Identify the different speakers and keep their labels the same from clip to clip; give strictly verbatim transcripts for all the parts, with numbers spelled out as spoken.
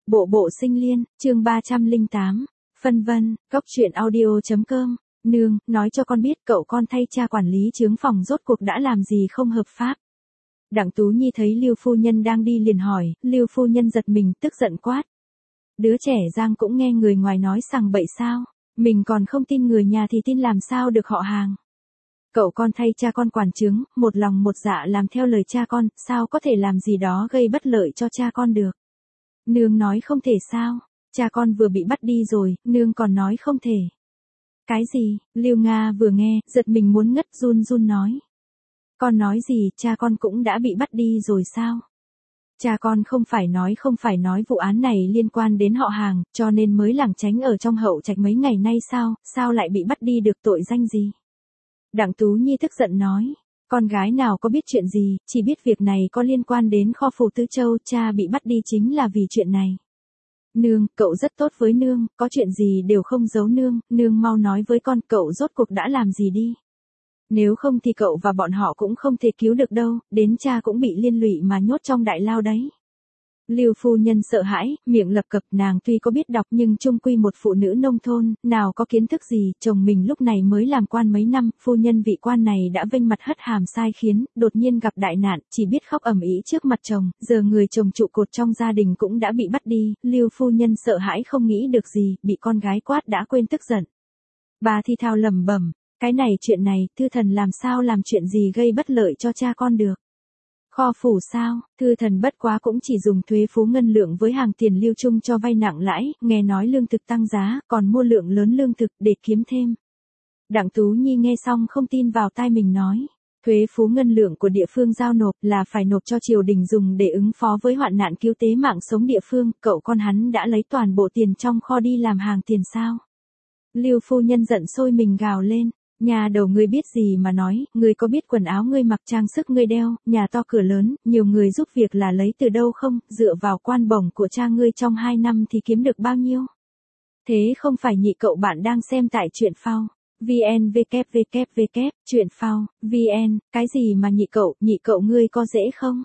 Speaker 1: Bộ bộ sinh liên, chương ba trăm lẻ tám, phân vân, góc truyện audio.com, nương, nói cho con biết cậu con thay cha quản lý chướng phòng rốt cuộc đã làm gì không hợp pháp. Đặng Tú Nhi thấy Lưu phu nhân đang đi liền hỏi, Lưu phu nhân giật mình, tức giận quát. Đứa trẻ Giang cũng nghe người ngoài nói sằng bậy sao, mình còn không tin người nhà thì tin làm sao được họ hàng. Cậu con thay cha con quản chướng, một lòng một dạ làm theo lời cha con, sao có thể làm gì đó gây bất lợi cho cha con được. Nương nói không thể sao, cha con vừa bị bắt đi rồi, nương còn nói không thể. Cái gì, Lưu Nga vừa nghe, giật mình muốn ngất run run nói. Con nói gì, cha con cũng đã bị bắt đi rồi sao? Cha con không phải nói không phải nói vụ án này liên quan đến họ hàng, cho nên mới lảng tránh ở trong hậu trạch mấy ngày nay sao, sao lại bị bắt đi được tội danh gì? Đặng Tú Nhi tức giận nói, con gái nào có biết chuyện gì, chỉ biết việc này có liên quan đến kho phủ Tứ Châu, cha bị bắt đi chính là vì chuyện này. Nương, cậu rất tốt với nương, có chuyện gì đều không giấu nương, nương mau nói với con cậu rốt cuộc đã làm gì đi. Nếu không thì cậu và bọn họ cũng không thể cứu được đâu, đến cha cũng bị liên lụy mà nhốt trong đại lao đấy. Lưu phu nhân sợ hãi, miệng lập cập, nàng tuy có biết đọc nhưng chung quy một phụ nữ nông thôn, nào có kiến thức gì, chồng mình lúc này mới làm quan mấy năm, phu nhân vị quan này đã vênh mặt hất hàm sai khiến, đột nhiên gặp đại nạn, chỉ biết khóc ầm ĩ trước mặt chồng, giờ người chồng trụ cột trong gia đình cũng đã bị bắt đi, Lưu phu nhân sợ hãi không nghĩ được gì, bị con gái quát đã quên tức giận. Bà thi thao lẩm bẩm, cái này chuyện này, thư thần làm sao làm chuyện gì gây bất lợi cho cha con được. Kho phủ sao, thư thần bất quá cũng chỉ dùng thuế phú ngân lượng với hàng tiền lưu chung cho vay nặng lãi, nghe nói lương thực tăng giá, còn mua lượng lớn lương thực để kiếm thêm. Đặng Tú Nhi nghe xong không tin vào tai mình nói, thuế phú ngân lượng của địa phương giao nộp là phải nộp cho triều đình dùng để ứng phó với hoạn nạn cứu tế mạng sống địa phương, cậu con hắn đã lấy toàn bộ tiền trong kho đi làm hàng tiền sao. Lưu phu nhân giận sôi mình gào lên. Nhà đầu ngươi biết gì mà nói, ngươi có biết quần áo ngươi mặc trang sức ngươi đeo, nhà to cửa lớn, nhiều người giúp việc là lấy từ đâu không, dựa vào quan bổng của cha ngươi trong hai năm thì kiếm được bao nhiêu? Thế không phải nhị cậu bạn đang xem tại truyện phao, vn www, truyện phao, vn, cái gì mà nhị cậu, nhị cậu ngươi có dễ không?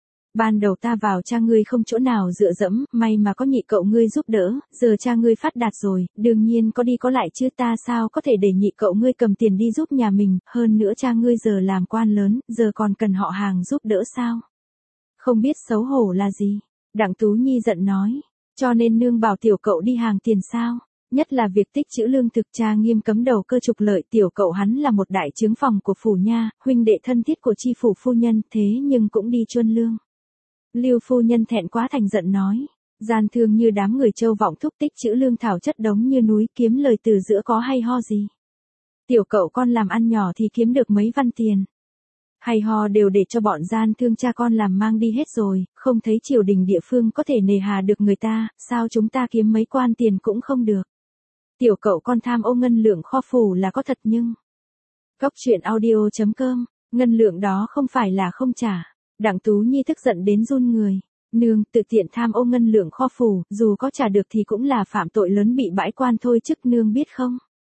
Speaker 1: Ban đầu ta vào cha ngươi không chỗ nào dựa dẫm, may mà có nhị cậu ngươi giúp đỡ, giờ cha ngươi phát đạt rồi, đương nhiên có đi có lại chứ ta sao có thể để nhị cậu ngươi cầm tiền đi giúp nhà mình, hơn nữa cha ngươi giờ làm quan lớn, giờ còn cần họ hàng giúp đỡ sao? Không biết xấu hổ là gì? Đặng Tú Nhi giận nói, cho nên nương bảo tiểu cậu đi hàng tiền sao? Nhất là việc tích trữ lương thực, cha nghiêm cấm đầu cơ trục lợi, tiểu cậu hắn là một đại trướng phòng của phủ nha, huynh đệ thân thiết của chi phủ phu nhân, thế nhưng cũng đi chuân lương. Lưu phu nhân thẹn quá thành giận nói, gian thương như đám người Châu Vọng thúc tích trữ lương thảo chất đống như núi, kiếm lời từ giữa có hay ho gì. Tiểu cậu con làm ăn nhỏ thì kiếm được mấy văn tiền. Hay ho đều để cho bọn gian thương cha con làm mang đi hết rồi, không thấy triều đình địa phương có thể nề hà được người ta, sao chúng ta kiếm mấy quan tiền cũng không được. Tiểu cậu con tham ô ngân lượng kho phủ là có thật nhưng. Góc truyện audio.com, ngân lượng đó không phải là không trả. Đặng Tú Nhi tức giận đến run người. Nương, tự tiện tham ô ngân lượng kho phủ, dù có trả được thì cũng là phạm tội lớn bị bãi quan thôi chức nương biết không?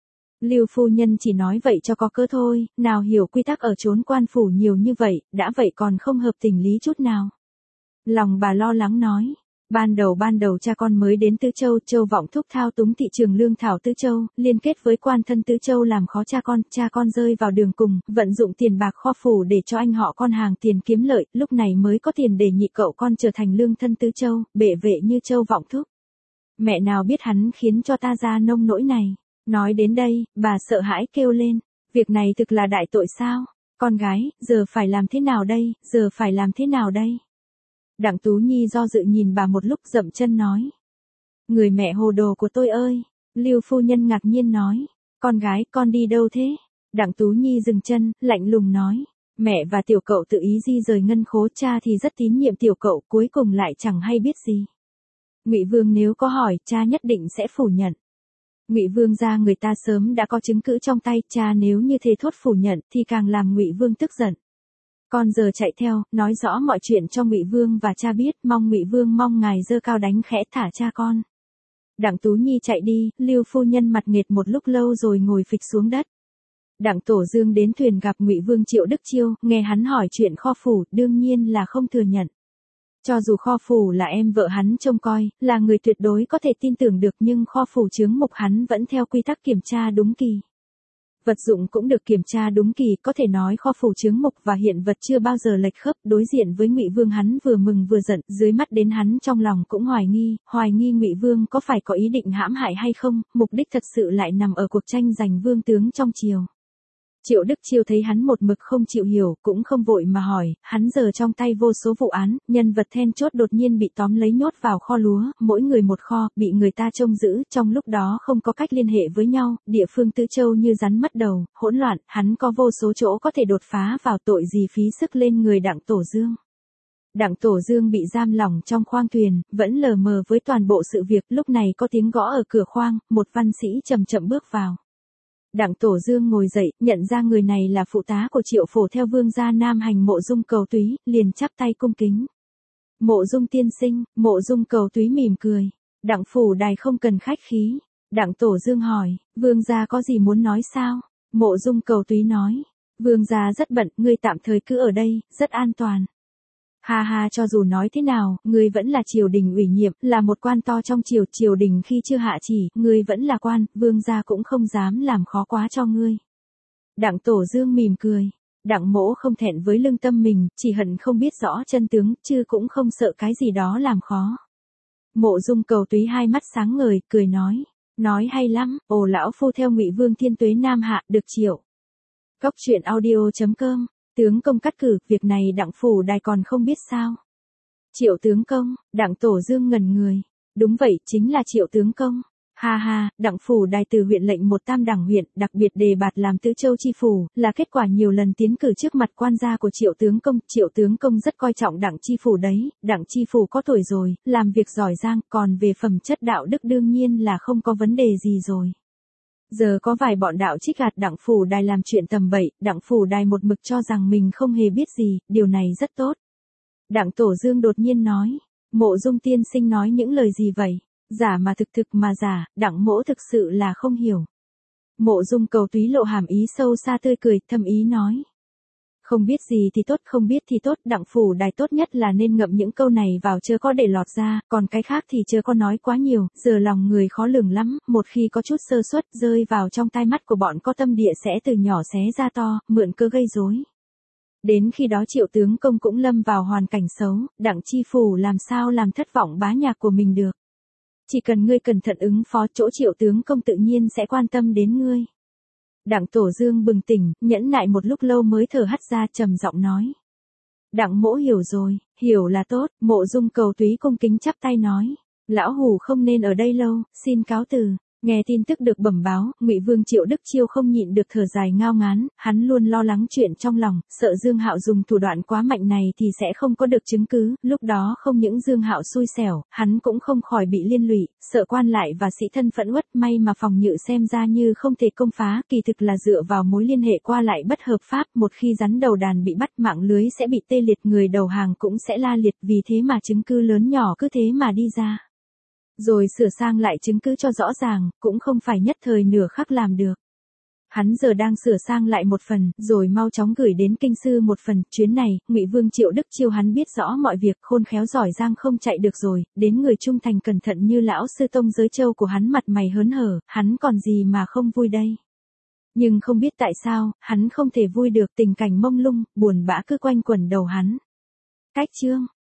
Speaker 1: Lưu phu nhân chỉ nói vậy cho có cớ thôi, nào hiểu quy tắc ở chốn quan phủ nhiều như vậy, đã vậy còn không hợp tình lý chút nào. Lòng bà lo lắng nói. Ban đầu ban đầu cha con mới đến Tứ Châu, Châu Vọng thúc thao túng thị trường lương thảo Tứ Châu, liên kết với quan thân Tứ Châu làm khó cha con, cha con rơi vào đường cùng, vận dụng tiền bạc kho phủ để cho anh họ con hàng tiền kiếm lợi, lúc này mới có tiền để nhị cậu con trở thành lương thân Tứ Châu, bệ vệ như Châu Vọng thúc. Mẹ nào biết hắn khiến cho ta ra nông nỗi này. Nói đến đây, bà sợ hãi kêu lên, việc này thực là đại tội sao? Con gái, giờ phải làm thế nào đây, giờ phải làm thế nào đây? Đặng Tú Nhi do dự nhìn bà một lúc dậm chân nói. Người mẹ hồ đồ của tôi ơi! Lưu phu nhân ngạc nhiên nói. Con gái, con đi đâu thế? Đặng Tú Nhi dừng chân, lạnh lùng nói. Mẹ và tiểu cậu tự ý di rời ngân khố, cha thì rất tín nhiệm tiểu cậu, cuối cùng lại chẳng hay biết gì. Ngụy Vương nếu có hỏi, cha nhất định sẽ phủ nhận. Ngụy Vương gia người ta sớm đã có chứng cứ trong tay, cha nếu như thế thốt phủ nhận thì càng làm Ngụy Vương tức giận. Con giờ chạy theo, nói rõ mọi chuyện cho Ngụy Vương và cha biết, mong Ngụy Vương mong ngài giơ cao đánh khẽ thả cha con. Đặng Tú Nhi chạy đi, Lưu phu nhân mặt nghệt một lúc lâu rồi ngồi phịch xuống đất. Đặng Tổ Dương đến thuyền gặp Ngụy Vương Triệu Đức Chiêu, nghe hắn hỏi chuyện kho phủ, đương nhiên là không thừa nhận. Cho dù kho phủ là em vợ hắn trông coi, là người tuyệt đối có thể tin tưởng được nhưng kho phủ chướng mục hắn vẫn theo quy tắc kiểm tra đúng kỳ. Vật dụng cũng được kiểm tra đúng kỳ, có thể nói kho phủ chướng mục và hiện vật chưa bao giờ lệch khớp. Đối diện với Ngụy Vương hắn vừa mừng vừa giận, dưới mắt đến hắn trong lòng cũng hoài nghi, hoài nghi Ngụy Vương có phải có ý định hãm hại hay không, mục đích thật sự lại nằm ở cuộc tranh giành vương tướng trong triều. Triệu Đức Chiêu thấy hắn một mực không chịu hiểu, cũng không vội mà hỏi, hắn giờ trong tay vô số vụ án, nhân vật then chốt đột nhiên bị tóm lấy nhốt vào kho lúa, mỗi người một kho, bị người ta trông giữ, trong lúc đó không có cách liên hệ với nhau, địa phương Tứ Châu như rắn mất đầu, hỗn loạn, hắn có vô số chỗ có thể đột phá vào, tội gì phí sức lên người Đặng Tổ Dương. Đặng Tổ Dương bị giam lỏng trong khoang thuyền, vẫn lờ mờ với toàn bộ sự việc, lúc này có tiếng gõ ở cửa khoang, một văn sĩ chậm chậm bước vào. Đặng Tổ Dương ngồi dậy, nhận ra người này là phụ tá của Triệu Phổ theo vương gia Nam Hành Mộ Dung Cầu Túy, liền chắp tay cung kính. Mộ Dung tiên sinh, Mộ Dung Cầu Túy mỉm cười. Đặng phủ đài không cần khách khí. Đặng Tổ Dương hỏi, vương gia có gì muốn nói sao? Mộ Dung Cầu Túy nói, vương gia rất bận, ngươi tạm thời cứ ở đây, rất an toàn. Ha ha, cho dù nói thế nào, ngươi vẫn là triều đình ủy nhiệm, là một quan to trong triều, triều đình khi chưa hạ chỉ, ngươi vẫn là quan, vương gia cũng không dám làm khó quá cho ngươi. Đặng Tổ Dương mỉm cười. Đặng mỗ không thẹn với lương tâm mình, chỉ hận không biết rõ chân tướng, chứ cũng không sợ cái gì đó làm khó. Mộ Dung Cầu Túy hai mắt sáng ngời, cười nói, nói hay lắm, ồ lão phu theo Ngụy Vương thiên tuế Nam hạ, được triệu. Cốc truyện audio chấm com. Tướng công cắt cử, việc này Đặng phủ đài còn không biết sao? Triệu tướng công, Đặng Tổ Dương ngẩn người. Đúng vậy, chính là Triệu tướng công. Ha ha, Đặng phủ đài từ huyện lệnh một tam đẳng huyện, đặc biệt đề bạt làm Tứ Châu chi phủ, là kết quả nhiều lần tiến cử trước mặt quan gia của Triệu tướng công. Triệu tướng công rất coi trọng Đặng chi phủ đấy, Đặng chi phủ có tuổi rồi, làm việc giỏi giang, còn về phẩm chất đạo đức đương nhiên là không có vấn đề gì rồi. Giờ có vài bọn đạo trích gạt Đặng phủ đài làm chuyện tầm bậy, Đặng phủ đài một mực cho rằng mình không hề biết gì, điều này rất tốt. Đặng Tổ Dương đột nhiên nói, Mộ Dung tiên sinh nói những lời gì vậy? Giả mà thực, thực mà giả, Đặng mỗ thực sự là không hiểu. Mộ Dung Cầu Túy lộ hàm ý sâu xa tươi cười, thâm ý nói. Không biết gì thì tốt, không biết thì tốt, Đặng phủ đài tốt nhất là nên ngậm những câu này vào chớ có để lọt ra, còn cái khác thì chớ có nói quá nhiều, giờ lòng người khó lường lắm, một khi có chút sơ suất rơi vào trong tai mắt của bọn có tâm địa sẽ từ nhỏ xé ra to, mượn cơ gây rối. Đến khi đó Triệu tướng công cũng lâm vào hoàn cảnh xấu, Đặng chi phủ làm sao làm thất vọng bá nhạc của mình được. Chỉ cần ngươi cẩn thận ứng phó, chỗ Triệu tướng công tự nhiên sẽ quan tâm đến ngươi. Đặng Tổ Dương bừng tỉnh, nhẫn nại một lúc lâu mới thở hắt ra, trầm giọng nói. Đặng mỗ hiểu rồi, hiểu là tốt. Mộ Dung Cầu Túy cung kính chắp tay nói. Lão hủ không nên ở đây lâu, xin cáo từ. Nghe tin tức được bẩm báo, Ngụy Vương Triệu Đức Chiêu không nhịn được thở dài ngao ngán, hắn luôn lo lắng chuyện trong lòng, sợ Dương Hạo dùng thủ đoạn quá mạnh này thì sẽ không có được chứng cứ, lúc đó không những Dương Hạo xui xẻo, hắn cũng không khỏi bị liên lụy, sợ quan lại và sĩ thân phẫn uất, may mà phòng Nhự xem ra như không thể công phá, kỳ thực là dựa vào mối liên hệ qua lại bất hợp pháp, một khi rắn đầu đàn bị bắt, mạng lưới sẽ bị tê liệt, người đầu hàng cũng sẽ la liệt, vì thế mà chứng cứ lớn nhỏ cứ thế mà đi ra. Rồi sửa sang lại chứng cứ cho rõ ràng, cũng không phải nhất thời nửa khắc làm được. Hắn giờ đang sửa sang lại một phần, rồi mau chóng gửi đến kinh sư một phần, chuyến này, Ngụy Vương Triệu Đức Chiêu hắn biết rõ mọi việc, khôn khéo giỏi giang không chạy được rồi, đến người trung thành cẩn thận như lão sư tông giới châu của hắn mặt mày hớn hở, hắn còn gì mà không vui đây. Nhưng không biết tại sao, hắn không thể vui được, tình cảnh mông lung, buồn bã cứ quanh quẩn đầu hắn. Cách chương